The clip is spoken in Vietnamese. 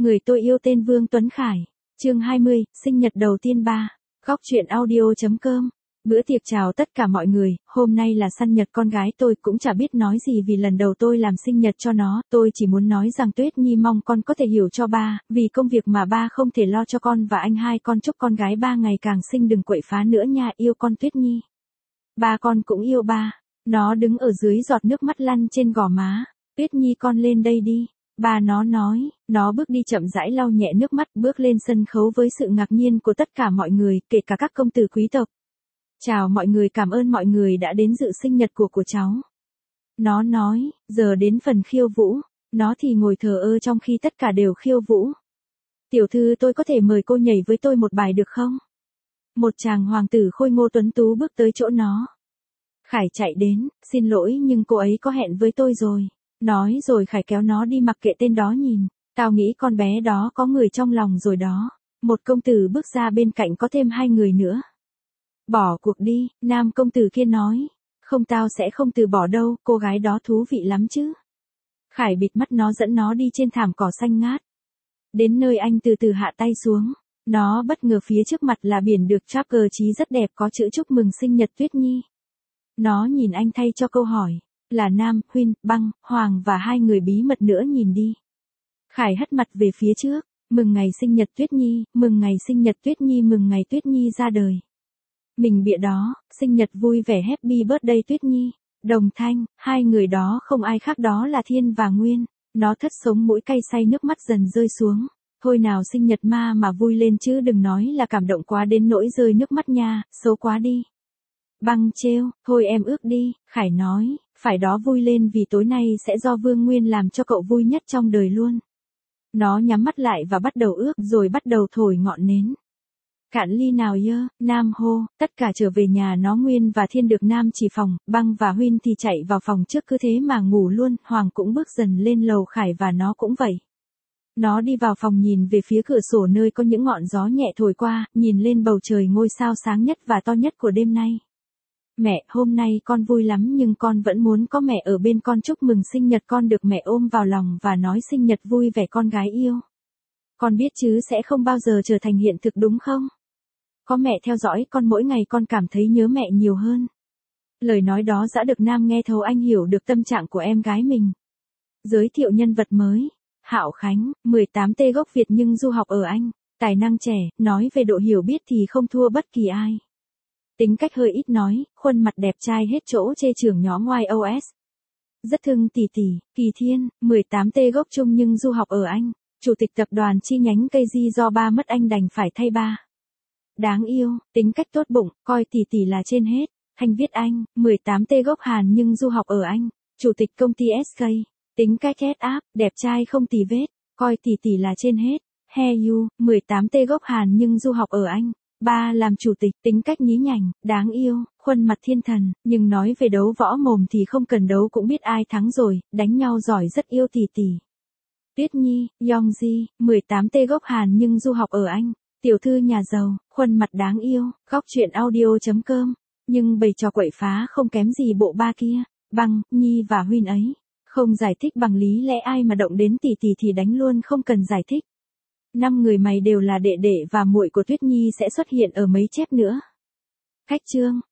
Người tôi yêu tên Vương Tuấn Khải. Chương 20, sinh nhật đầu tiên 3. Góc truyện audio.com. Bữa tiệc chào tất cả mọi người, hôm nay là sinh nhật con gái tôi, cũng chả biết nói gì vì lần đầu tôi làm sinh nhật cho nó, tôi chỉ muốn nói rằng Tuyết Nhi mong con có thể hiểu cho ba, vì công việc mà ba không thể lo cho con và anh hai con, chúc con gái ba ngày càng xinh, đừng quậy phá nữa nha, yêu con Tuyết Nhi. Ba con cũng yêu ba. Nó đứng ở dưới giọt nước mắt lăn trên gò má. Tuyết Nhi con lên đây đi. Ba nó nói, nó bước đi chậm rãi lau nhẹ nước mắt, bước lên sân khấu với sự ngạc nhiên của tất cả mọi người, kể cả các công tử quý tộc. Chào mọi người, cảm ơn mọi người đã đến dự sinh nhật của cháu. Nó nói, giờ đến phần khiêu vũ. Nó thì ngồi thờ ơ trong khi tất cả đều khiêu vũ. Tiểu thư, tôi có thể mời cô nhảy với tôi một bài được không? Một chàng hoàng tử khôi ngô tuấn tú bước tới chỗ nó. Khải chạy đến, xin lỗi nhưng cô ấy có hẹn với tôi rồi. Nói rồi Khải kéo nó đi, mặc kệ tên đó nhìn. Tao nghĩ con bé đó có người trong lòng rồi đó. Một công tử bước ra, bên cạnh có thêm 2 người nữa. Bỏ cuộc đi, nam công tử kia nói. Không, tao sẽ không từ bỏ đâu, cô gái đó thú vị lắm chứ. Khải bịt mắt nó, dẫn nó đi trên thảm cỏ xanh ngát. Đến nơi anh từ từ hạ tay xuống. Nó bất ngờ phía trước mặt là biển được tráp cờ chí rất đẹp, có chữ chúc mừng sinh nhật Tuyết Nhi. Nó nhìn anh thay cho câu hỏi. Là Nam, Huynh, Băng, Hoàng và 2 người bí mật nữa nhìn đi. Khải hất mặt về phía trước. Mừng ngày sinh nhật Tuyết Nhi, mừng ngày sinh nhật Tuyết Nhi, mừng ngày Tuyết Nhi ra đời. Mình bịa đó, sinh nhật vui vẻ, happy birthday Tuyết Nhi. Đồng thanh, 2 người đó không ai khác đó là Thiên và Nguyên. Nó thất sống mũi cay say, nước mắt dần rơi xuống. Thôi nào, sinh nhật ma mà vui lên chứ đừng nói là cảm động quá đến nỗi rơi nước mắt nha, xấu quá đi. Băng trêu, thôi em ước đi, Khải nói, phải đó, vui lên vì tối nay sẽ do Vương Nguyên làm cho cậu vui nhất trong đời luôn. Nó nhắm mắt lại và bắt đầu ước, rồi bắt đầu thổi ngọn nến. Cạn ly nào yơ, Nam hô, tất cả trở về nhà. Nó Nguyên và Thiên được Nam chỉ phòng, Băng và Huynh thì chạy vào phòng trước, cứ thế mà ngủ luôn. Hoàng cũng bước dần lên lầu, Khải và nó cũng vậy. Nó đi vào phòng, nhìn về phía cửa sổ nơi có những ngọn gió nhẹ thổi qua, nhìn lên bầu trời, ngôi sao sáng nhất và to nhất của đêm nay. Mẹ, hôm nay con vui lắm nhưng con vẫn muốn có mẹ ở bên con, chúc mừng sinh nhật con, được mẹ ôm vào lòng và nói sinh nhật vui vẻ con gái yêu. Con biết chứ sẽ không bao giờ trở thành hiện thực đúng không? Có mẹ theo dõi con mỗi ngày, con cảm thấy nhớ mẹ nhiều hơn. Lời nói đó đã được Nam nghe thấu, anh hiểu được tâm trạng của em gái mình. Giới thiệu nhân vật mới. Hạo Khánh, 18T gốc Việt nhưng du học ở Anh, tài năng trẻ, nói về độ hiểu biết thì không thua bất kỳ ai. Tính cách hơi ít nói, khuôn mặt đẹp trai hết chỗ chê, trưởng nhóm YOS. Rất thương tỷ tỷ. Kỳ Thiên, 18T gốc Trung nhưng du học ở Anh, chủ tịch tập đoàn chi nhánh KG, do ba mất anh đành phải thay ba. Đáng yêu, tính cách tốt bụng, coi tỷ tỷ là trên hết. Thanh Viết Anh, 18T gốc Hàn nhưng du học ở Anh, chủ tịch công ty SK. Tính cách head áp, đẹp trai không tì vết, coi tỷ tỷ là trên hết. He Yu, 18T gốc Hàn nhưng du học ở Anh, ba làm chủ tịch, tính cách nhí nhảnh, đáng yêu, khuôn mặt thiên thần, nhưng nói về đấu võ mồm thì không cần đấu cũng biết ai thắng rồi, đánh nhau giỏi, rất yêu tỷ tỷ. Tuyết Nhi, Yongji, 18T gốc Hàn nhưng du học ở Anh, tiểu thư nhà giàu, khuôn mặt đáng yêu, góc truyện audio.com, nhưng bày trò quậy phá không kém gì bộ ba kia, Băng, Nhi và Huynh ấy. Không giải thích bằng lý lẽ, ai mà động đến tỷ tỷ thì đánh luôn, không cần giải thích. 5 người mày đều là đệ đệ và muội của Tuyết Nhi sẽ xuất hiện ở mấy chép nữa. Khách chương.